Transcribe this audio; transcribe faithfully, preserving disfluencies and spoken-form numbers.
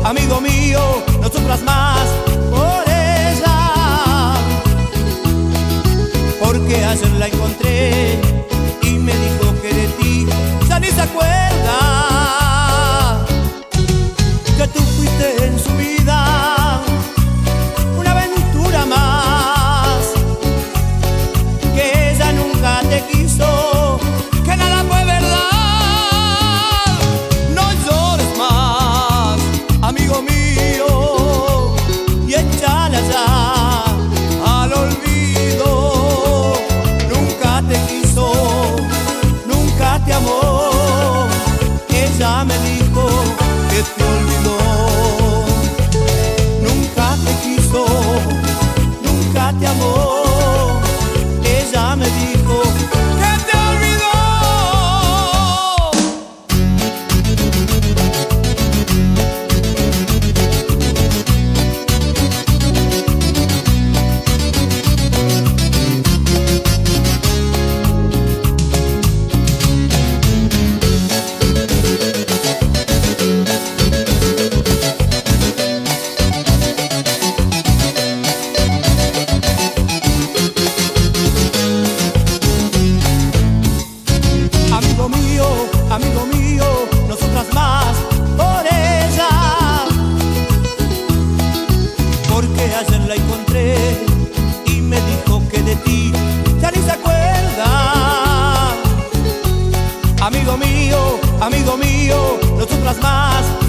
amigo mío, no sufras más por ella, porque ayer la encontré y me dijo que de ti ya ni se acuerda, que tú fuiste en su vida una aventura más, que ella nunca te quiso, que nada fue verdad. No llores más, amigo mío, y échala ya al olvido. Nunca te quiso, nunca te amó, ella me dijo que te olvidó. Nunca te quiso, nunca te amó, ella me dijo que te olvidó. Amigo mío, amigo mío, no sufras más por ella, porque ayer la encontré y me dijo que de ti ya ni se acuerda. Amigo mío, amigo mío, no sufras más